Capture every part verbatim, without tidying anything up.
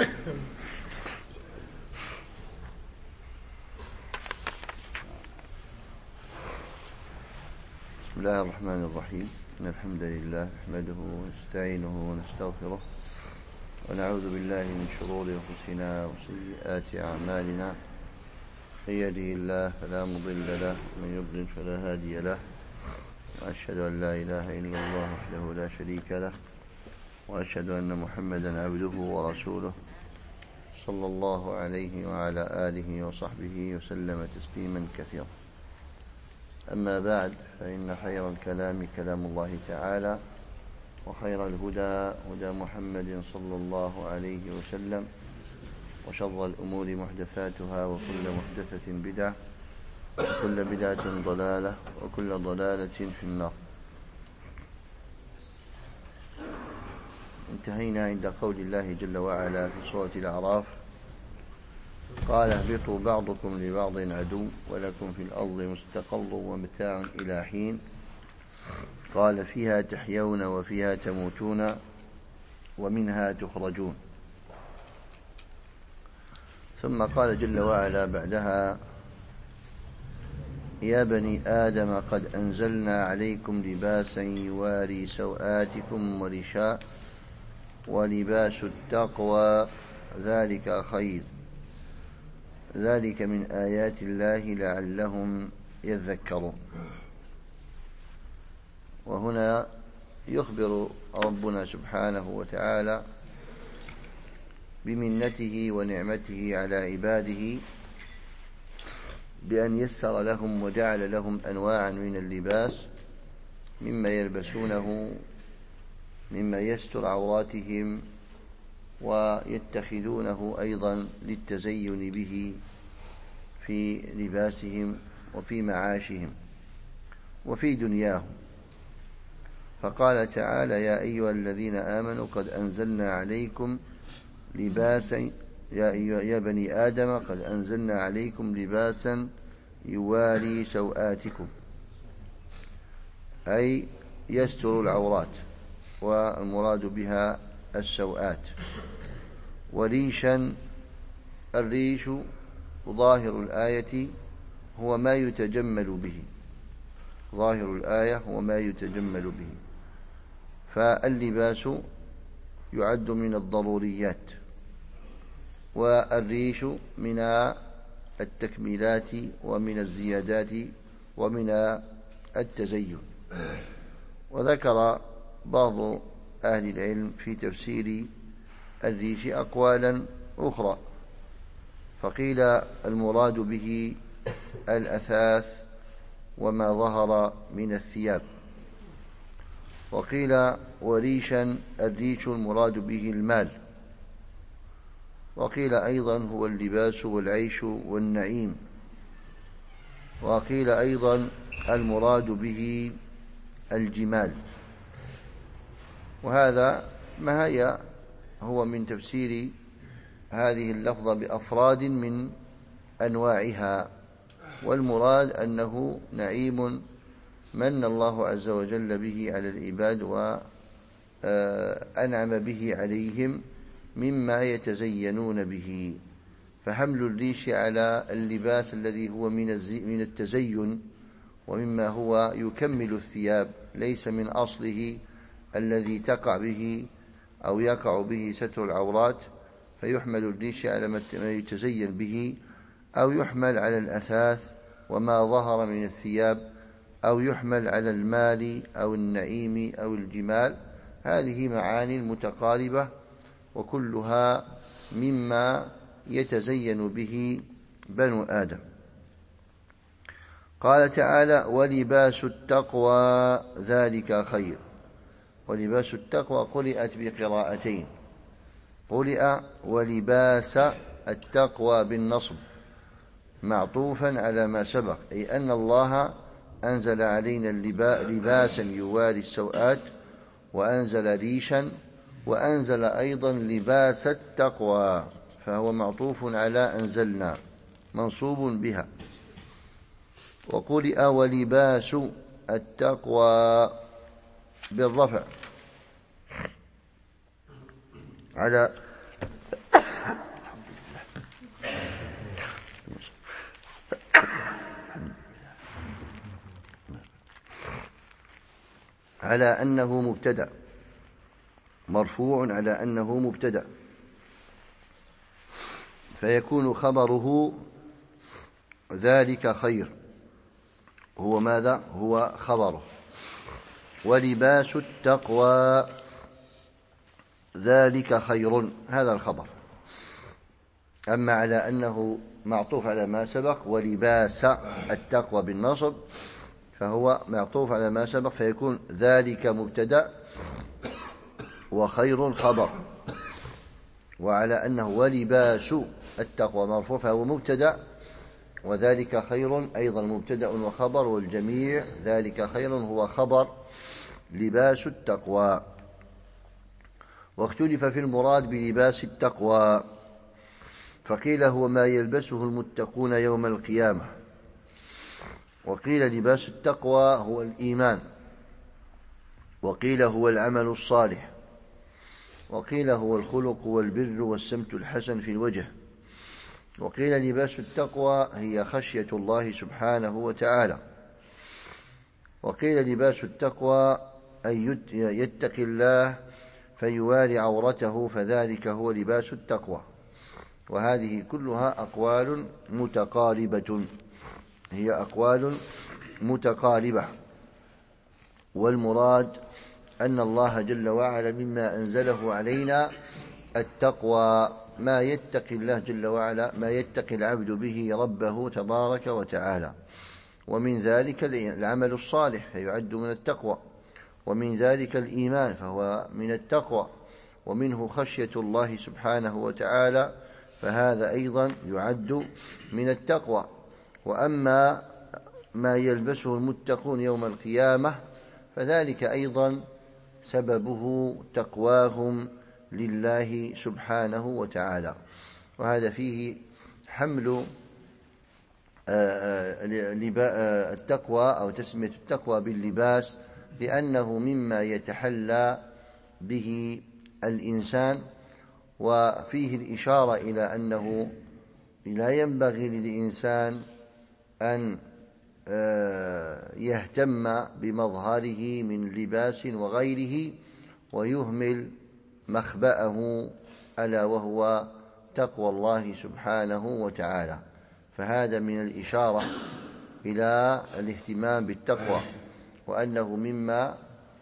بسم الله الرحمن الرحيم. إن الحمد لله نحمده ونستعينه ونستغفره ونعوذ بالله من شرور أنفسنا وسيئات أعمالنا. من يهده الله فلا مضل له ومن يضلل فلا هادي له، وأشهد أن لا إله إلا الله وحده لا شريك له، وأشهد أن محمدا عبده ورسوله صلى الله عليه وعلى آله وصحبه وسلم تسليما كثيرا. أما بعد، فإن خير الكلام كلام الله تعالى، وخير الهدى هدى محمد صلى الله عليه وسلم، وشر الأمور محدثاتها، وكل محدثة بدعة، وكل بدعة ضلالة، وكل ضلالة في النار. انتهينا عند قول الله جل وعلا في سورة الأعراف: قال اهبطوا بعضكم لبعض عدو ولكم في الأرض مستقر ومتاع إلى حين، قال فيها تحيون وفيها تموتون ومنها تخرجون. ثم قال جل وعلا بعدها: يا بني آدم قد أنزلنا عليكم لباسا يواري سوآتكم ورشاء ولباس التقوى ذلك خير، ذلك من آيات الله لعلهم يذكرون. وهنا يخبر ربنا سبحانه وتعالى بمنته ونعمته على عباده بأن يسر لهم وجعل لهم أنواعا من اللباس مما يلبسونه مما يستر عوراتهم ويتخذونه أيضا للتزين به في لباسهم وفي معاشهم وفي دنياهم. فقال تعالى: يا أيها الذين آمنوا قد أنزلنا عليكم لباسا يا, يا بني آدم قد أنزلنا عليكم لباسا يواري سوآتكم، أي يستر العورات، والمراد بها السوآت. وريشا، الريش ظاهر الآية هو ما يتجمل به، ظاهر الآية هو ما يتجمل به. فاللباس يعد من الضروريات، والريش من التكميلات ومن الزيادات ومن التزين. وذكر بعض أهل العلم في تفسير الريش أقوالا أخرى، فقيل المراد به الأثاث وما ظهر من الثياب، وقيل وريشا الريش المراد به المال، وقيل أيضا هو اللباس والعيش والنعيم، وقيل أيضا المراد به الجمال. وهذا ما هي هو من تفسير هذه اللفظة بأفراد من أنواعها، والمراد أنه نعيم من الله عز وجل به على العباد وأنعم به عليهم مما يتزينون به. فحمل الريش على اللباس الذي هو من التزين ومما هو يكمل الثياب، ليس من أصله الذي تقع به أو يقع به ستر العورات، فيحمل الريش على ما يتزين به، أو يحمل على الأثاث وما ظهر من الثياب، أو يحمل على المال أو النعيم أو الجمال. هذه معاني متقاربة، وكلها مما يتزين به بنو آدم. قال تعالى: ولباس التقوى ذلك خير. ولباس التقوى قرئت بقراءتين، قرئ ولباس التقوى بالنصب معطوفا على ما سبق، أي أن الله أنزل علينا لباسا يواري السوآت، وأنزل ريشا، وأنزل أيضا لباس التقوى، فهو معطوف على أنزلنا منصوب بها. وقرئ ولباس التقوى بالرفع على على أنه مبتدأ، مرفوع على أنه مبتدأ، فيكون خبره ذلك خير. هو ماذا؟ هو خبره. ولباس التقوى ذلك خير، هذا الخبر. أما على أنه معطوف على ما سبق، ولباس التقوى بالنصب، فهو معطوف على ما سبق، فيكون ذلك مبتدأ وخير خبر. وعلى أنه ولباس التقوى مرفوع، فهو مبتدأ، وذلك خير أيضا مبتدأ وخبر، والجميع ذلك خير هو خبر لباس التقوى. واختلف في المراد بلباس التقوى، فقيل هو ما يلبسه المتقون يوم القيامة، وقيل لباس التقوى هو الإيمان، وقيل هو العمل الصالح، وقيل هو الخلق والبر والسمت الحسن في الوجه، وقيل لباس التقوى هي خشية الله سبحانه وتعالى، وقيل لباس التقوى أن يتقي الله فيواري عورته، فذلك هو لباس التقوى. وهذه كلها أقوال متقاربة، هي أقوال متقاربة. والمراد أن الله جل وعلا مما أنزله علينا التقوى، ما يتقي الله جل وعلا، ما يتقي العبد به ربه تبارك وتعالى. ومن ذلك العمل الصالح فيعد من التقوى، ومن ذلك الإيمان فهو من التقوى، ومنه خشية الله سبحانه وتعالى، فهذا أيضا يعد من التقوى. وأما ما يلبسه المتقون يوم القيامة فذلك أيضا سببه تقواهم لله سبحانه وتعالى. وهذا فيه حمل التقوى أو تسمية التقوى باللباس، لأنه مما يتحلى به الإنسان. وفيه الإشارة إلى أنه لا ينبغي للإنسان أن يهتم بمظهره من لباس وغيره ويهمل مخبأه، ألا وهو تقوى الله سبحانه وتعالى. فهذا من الإشارة إلى الاهتمام بالتقوى، وأنه مما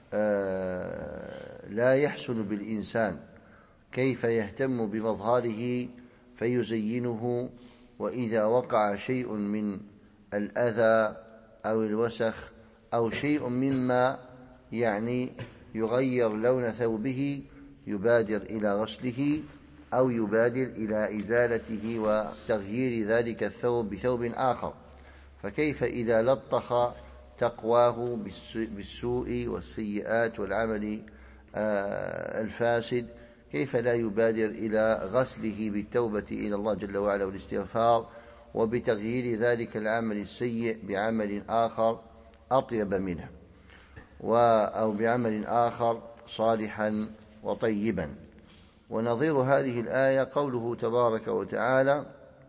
لا يحسن بالإنسان كيف يهتم بمظهره فيزينه، وإذا وقع شيء من الأذى أو الوسخ أو شيء مما يعني يغير لون ثوبه يبادر إلى غسله أو يبادر إلى إزالته وتغيير ذلك الثوب بثوب آخر. فكيف إذا لطخ تقواه بالسوء والسيئات والعمل الفاسد، كيف لا يبادر إلى غسله بالتوبة إلى الله جل وعلا والاستغفار، وبتغيير ذلك العمل السيء بعمل آخر أطيب منه، أو بعمل آخر صالحا وطيبا. ونظير هذه الآية قوله تبارك وتعالى: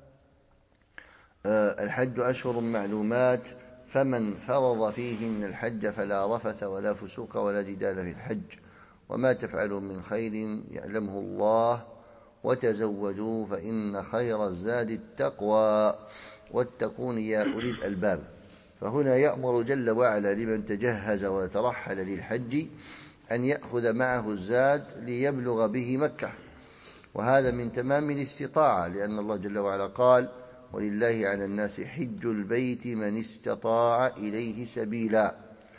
الحج أشهر معلومات، فمن فرض فيهن الحج فلا رفث ولا فسوق ولا جدال في الحج، وما تفعلوا من خير يعلمه الله، وتزودوا فإن خير الزاد التقوى واتقون يا أولي الألباب. فهنا يأمر جل وعلا لمن تجهز وترحل للحج أن يأخذ معه الزاد ليبلغ به مكة، وهذا من تمام الاستطاعة، لأن الله جل وعلا قال: ولله على الناس حج البيت من استطاع إليه سبيلا.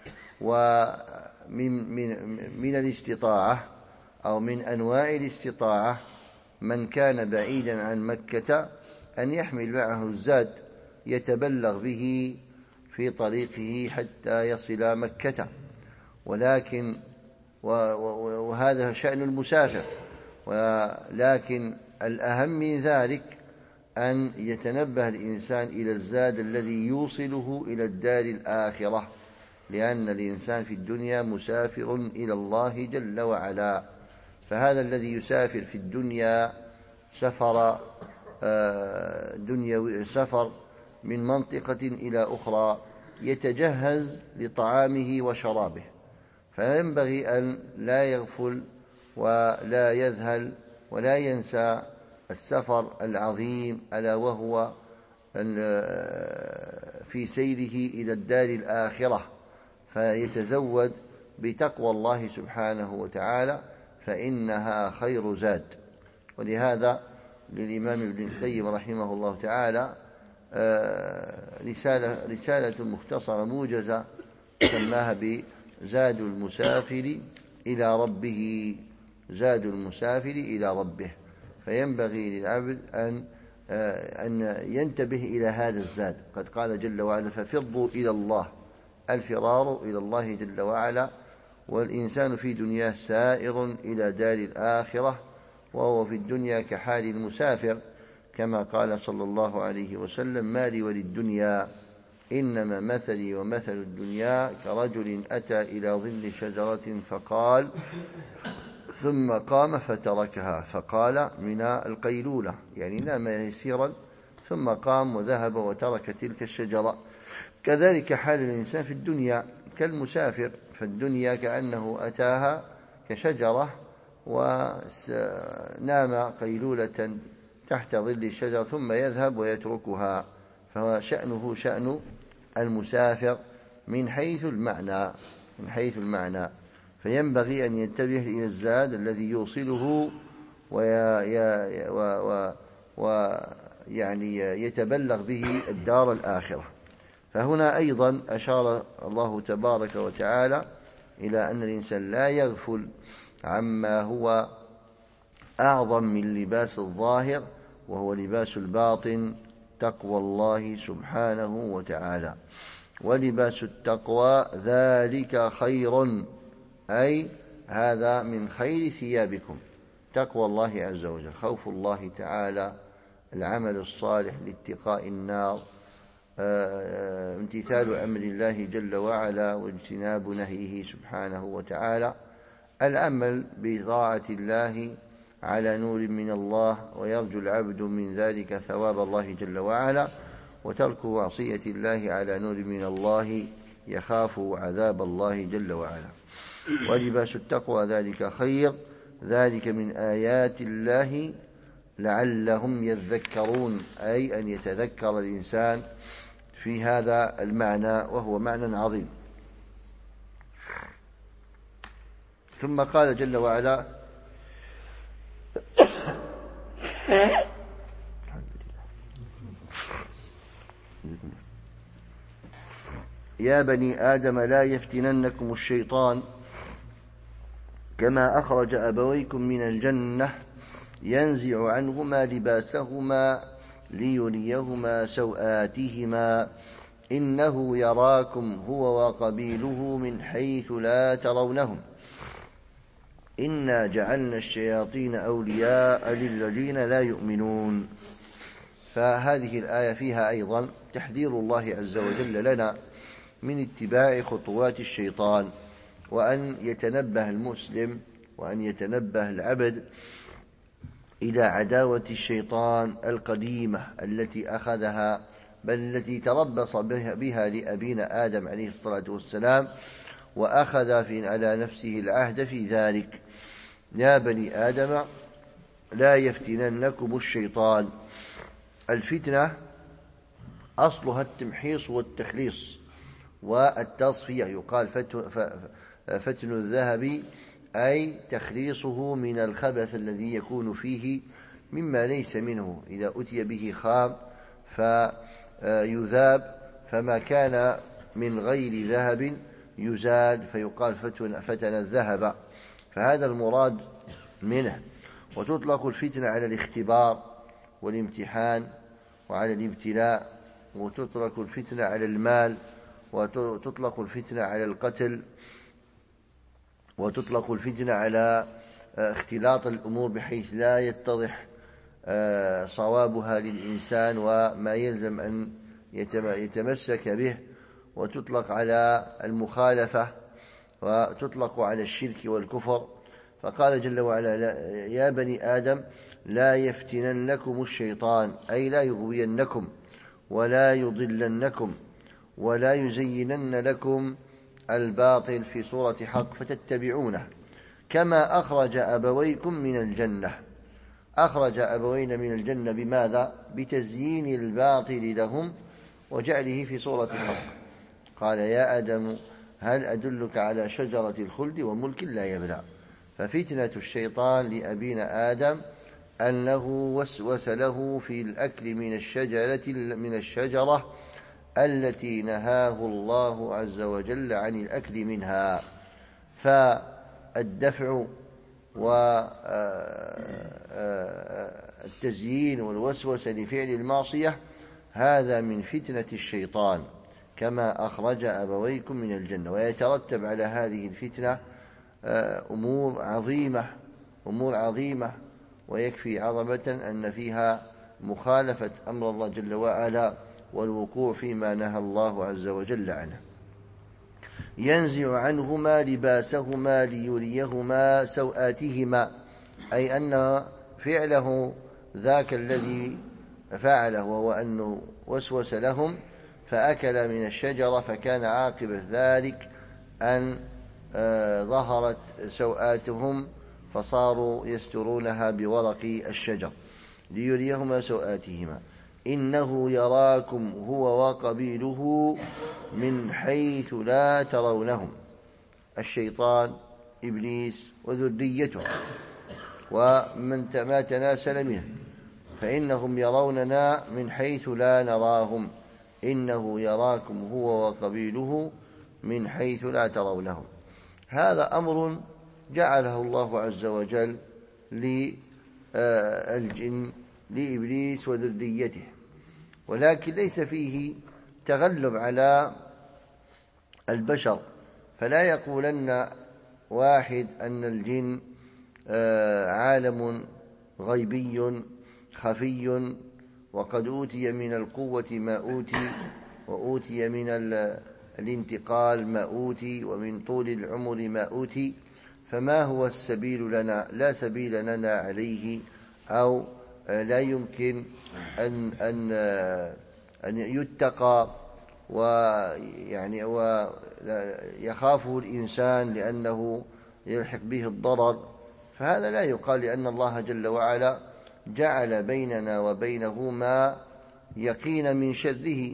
ومن من, من الاستطاعة أو من أنواع الاستطاعة من كان بعيدا عن مكة أن يحمل معه الزاد يتبلغ به في طريقه حتى يصل مكة، ولكن وهذا شأن المسافر. ولكن الأهم من ذلك أن يتنبه الإنسان إلى الزاد الذي يوصله إلى الدار الآخرة، لأن الإنسان في الدنيا مسافر إلى الله جل وعلا. فهذا الذي يسافر في الدنيا سفر دنيوي، سفر من منطقة إلى أخرى، يتجهز لطعامه وشرابه، فينبغي أن لا يغفل ولا يذهل ولا ينسى السفر العظيم، ألا وهو في سيره إلى الدار الآخرة، فيتزود بتقوى الله سبحانه وتعالى فإنها خير زاد. ولهذا للإمام ابن القيم رحمه الله تعالى رسالة, رسالة مختصرة موجزة سماها بزاد المسافر إلى ربه، زاد المسافر إلى ربه. فينبغي للعبد أن أن ينتبه إلى هذا الزاد. قد قال جل وعلا: ففروا إلى الله، الفرار إلى الله جل وعلا. والإنسان في دنياه سائر إلى دار الآخرة، وهو في الدنيا كحال المسافر، كما قال صلى الله عليه وسلم: ما لي وللدنيا إنما مثلي ومثل الدنيا كرجل أتى إلى ظل شجرة فقال، ثم قام فتركها، فقال من القيلولة، يعني نام يسيرا ثم قام وذهب وترك تلك الشجرة. كذلك حال الإنسان في الدنيا كالمسافر، فالدنيا كأنه أتاها كشجرة ونام قيلولة تحت ظل الشجرة ثم يذهب ويتركها، فهو شأنه شأن المسافر من حيث المعنى من حيث المعنى فينبغي أن ينتبه إلى الزاد الذي يوصله ويعني يتبلغ به الدار الآخرة. فهنا أيضا أشار الله تبارك وتعالى إلى أن الإنسان لا يغفل عما هو أعظم من لباس الظاهر، وهو لباس الباطن، تقوى الله سبحانه وتعالى. ولباس التقوى ذلك خير، أي هذا من خير ثيابكم، تقوى الله عز وجل، خوف الله تعالى، العمل الصالح لاتقاء النار، امتثال أمر الله جل وعلا واجتناب نهيه سبحانه وتعالى، العمل بطاعة الله على نور من الله، ويرجو العبد من ذلك ثواب الله جل وعلا، وترك معصية الله على نور من الله يخاف عذاب الله جل وعلا. ولباس التقوى ذلك خير، ذلك من آيات الله لعلهم يذكرون، أي أن يتذكر الإنسان في هذا المعنى، وهو معنى عظيم. ثم قال جل وعلا: يا بني آدم لا يفتننكم الشيطان كما أخرج أبويكم من الجنة ينزع عنهما لباسهما ليريهما سوآتهما إنه يراكم هو وقبيله من حيث لا ترونهم إنا جعلنا الشياطين أولياء للذين لا يؤمنون. فهذه الآية فيها أيضا تحذير الله عز وجل لنا من اتباع خطوات الشيطان، وأن يتنبه المسلم وأن يتنبه العبد إلى عداوة الشيطان القديمة التي أخذها، بل التي تربص بها لأبينا آدم عليه الصلاة والسلام، وأخذ في على نفسه العهد في ذلك. يا بني آدم لا يفتننكم الشيطان. الفتنة أصلها التمحيص والتخليص والتصفية، يقال فتن الذهب أي تخليصه من الخبث الذي يكون فيه مما ليس منه، إذا أتي به خام فيذاب، فما كان من غير ذهب يزال، فيقال فتن الذهب، فهذا المراد منه. وتطلق الفتنة على الاختبار والامتحان وعلى الابتلاء، وتطلق الفتنة على المال، وتطلق الفتنة على القتل، وتطلق الفتنة على اختلاط الأمور بحيث لا يتضح صوابها للإنسان وما يلزم أن يتمسك به، وتطلق على المخالفة، وتطلق على الشرك والكفر. فقال جل وعلا: يا بني آدم لا يفتننكم الشيطان، أي لا يغوينكم ولا يضلنكم ولا يزينن لكم الباطل في صورة حق فتتبعونه، كما أخرج أبويكم من الجنة. أخرج أبوين من الجنة بماذا؟ بتزيين الباطل لهم وجعله في صورة حق. قال يا آدم هل أدلك على شجرة الخلد وملك لا يبلى. ففتنة الشيطان لأبينا آدم أنه وسوس له في الأكل من الشجرة من الشجرة التي نهاه الله عز وجل عن الأكل منها. فالدفع والتزيين والوسوسة لفعل المعصية هذا من فتنة الشيطان، كما أخرج أبويكم من الجنة. ويترتب على هذه الفتنة أمور عظيمة أمور عظيمة ويكفي عظمة أن فيها مخالفة أمر الله جل وعلا والوقوع فيما نهى الله عز وجل عنه. ينزع عنهما لباسهما ليريهما سوآتهما، أي أن فعله ذاك الذي فعله وهو أنه وسوس لهم فأكل من الشجرة، فكان عاقبة ذلك أن ظهرت سوآتهم فصاروا يسترونها بورق الشجر. ليريهما سوآتهما إنه يراكم هو وقبيله من حيث لا ترونهم. الشيطان إبليس وذريته ومن ما تناسل منه، فإنهم يروننا من حيث لا نراهم. إنه يراكم هو وقبيله من حيث لا ترونهم. هذا أمر جعله الله عز وجل للجن لإبليس وذريته، ولكن ليس فيه تغلب على البشر. فلا يقولن واحد أن الجن عالم غيبي خفي وقد أوتي من القوة ما أوتي، وأوتي من الانتقال ما أوتي، ومن طول العمر ما أوتي، فما هو السبيل لنا؟ لا سبيل لنا عليه، أو لا يمكن أن أن أن يتقى ويعني ويخافه الإنسان لأنه يلحق به الضرر. فهذا لا يقال، لأن الله جل وعلا جعل بيننا وبينه ما يقين من شره.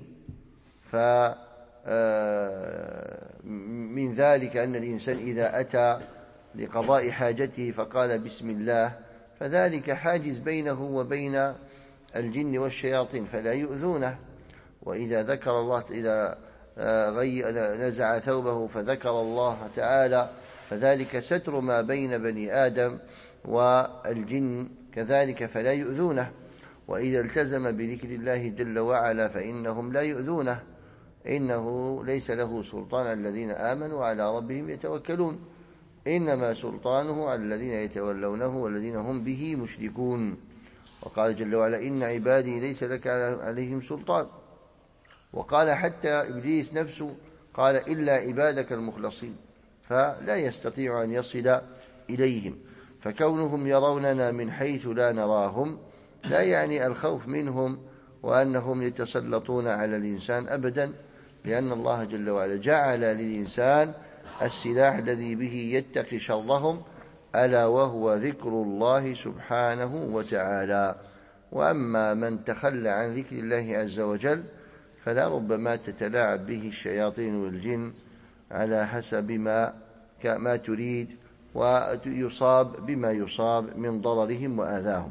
فمن ذلك أن الإنسان إذا أتى لقضاء حاجته فقال بسم الله، فذلك حاجز بينه وبين الجن والشياطين فلا يؤذونه. وإذا ذكر الله، إذا نزع ثوبه فذكر الله تعالى، فذلك ستر ما بين بني آدم والجن كذلك فلا يؤذونه. وإذا التزم بذكر الله جل وعلا فإنهم لا يؤذونه، إنه ليس له سلطان الذين آمنوا وعلى ربهم يتوكلون، إنما سلطانه على الذين يتولونه والذين هم به مشركون. وقال جل وعلا إن عبادي ليس لك عليهم سلطان. وقال حتى إبليس نفسه قال إلا عبادك المخلصين، فلا يستطيع أن يصل إليهم. فكونهم يروننا من حيث لا نراهم لا يعني الخوف منهم وأنهم يتسلطون على الإنسان أبدا، لأن الله جل وعلا جعل للإنسان السلاح الذي به يتقي شرهم، ألا وهو ذكر الله سبحانه وتعالى. وأما من تخلى عن ذكر الله عز وجل فلا ربما تتلاعب به الشياطين والجن على حسب ما ما تريد، ويصاب بما يصاب من ضررهم وآذاهم.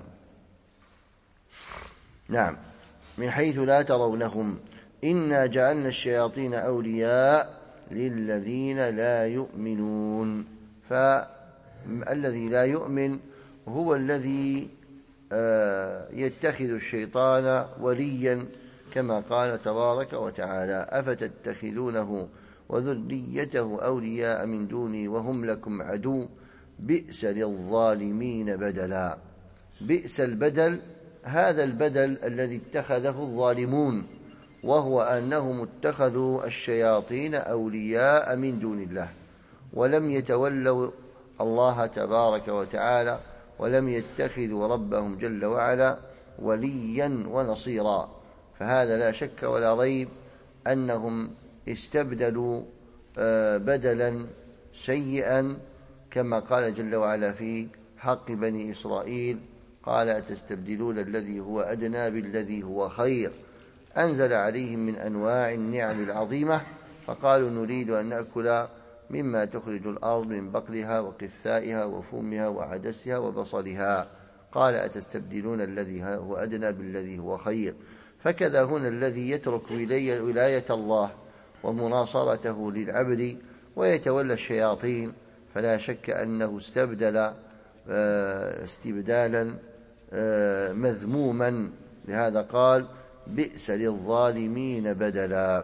نعم، من حيث لا ترونهم إنا جعلنا الشياطين أولياء للذين لا يؤمنون. فالذي لا يؤمن هو الذي يتخذ الشيطان وليا، كما قال تبارك وتعالى أفتتخذونه وذريته أولياء من دوني وهم لكم عدو بئس للظالمين بدلا. بئس البدل، هذا البدل الذي اتخذه الظالمون، وهو أنهم اتخذوا الشياطين أولياء من دون الله ولم يتولوا الله تبارك وتعالى، ولم يتخذوا ربهم جل وعلا وليا ونصيرا. فهذا لا شك ولا ريب أنهم استبدلوا بدلا سيئا، كما قال جل وعلا في حق بني إسرائيل: قال أتستبدلون الذي هو أدنى بالذي هو خير. أنزل عليهم من أنواع النعم العظيمة، فقالوا نريد أن نأكل مما تخرج الأرض من بقلها وقثائها وفومها وعدسها وبصلها. قال أتستبدلون الذي هو أدنى بالذي هو خير. فكذا هنا الذي يترك ولاية الله ومناصرته للعبد ويتولى الشياطين فلا شك أنه استبدل استبدالا مذموما. لهذا قال: بئس للظالمين بدلا.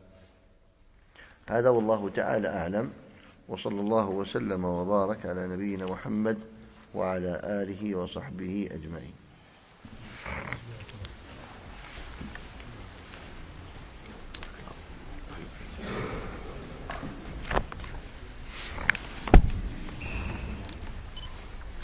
هذا والله تعالى أعلم، وصلى الله وسلم وبارك على نبينا محمد وعلى آله وصحبه أجمعين.